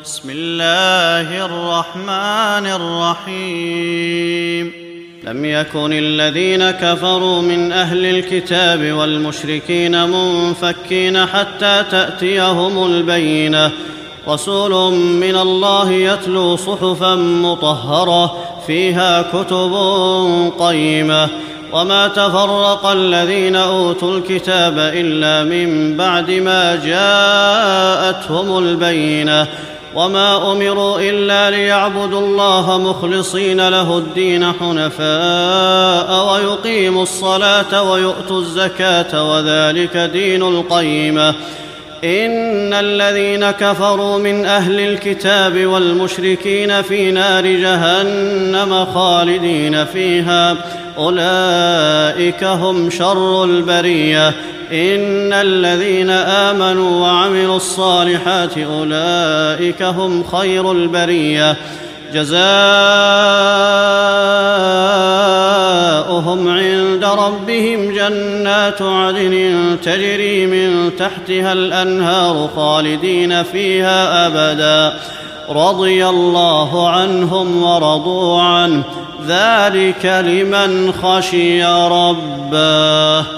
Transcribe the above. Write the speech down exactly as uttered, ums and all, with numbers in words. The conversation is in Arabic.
بسم الله الرحمن الرحيم لم يكن الذين كفروا من أهل الكتاب والمشركين منفكين حتى تأتيهم البينة رسول من الله يتلو صحفا مطهرة فيها كتب قيمة وما تفرق الذين أوتوا الكتاب إلا من بعد ما جاءتهم البينة وما أمروا إلا ليعبدوا الله مخلصين له الدين حنفاء ويقيموا الصلاة ويؤتوا الزكاة وذلك دين القيمة إن الذين كفروا من أهل الكتاب والمشركين في نار جهنم خالدين فيها أولئك هم شر البرية إن الذين آمنوا وعملوا الصالحات أولئك هم خير البرية جزاؤهم عند ربهم جنات عدن تجري من تحتها الأنهار خالدين فيها أبدا رضي الله عنهم ورضوا عنه ذلك لمن خشي ربه.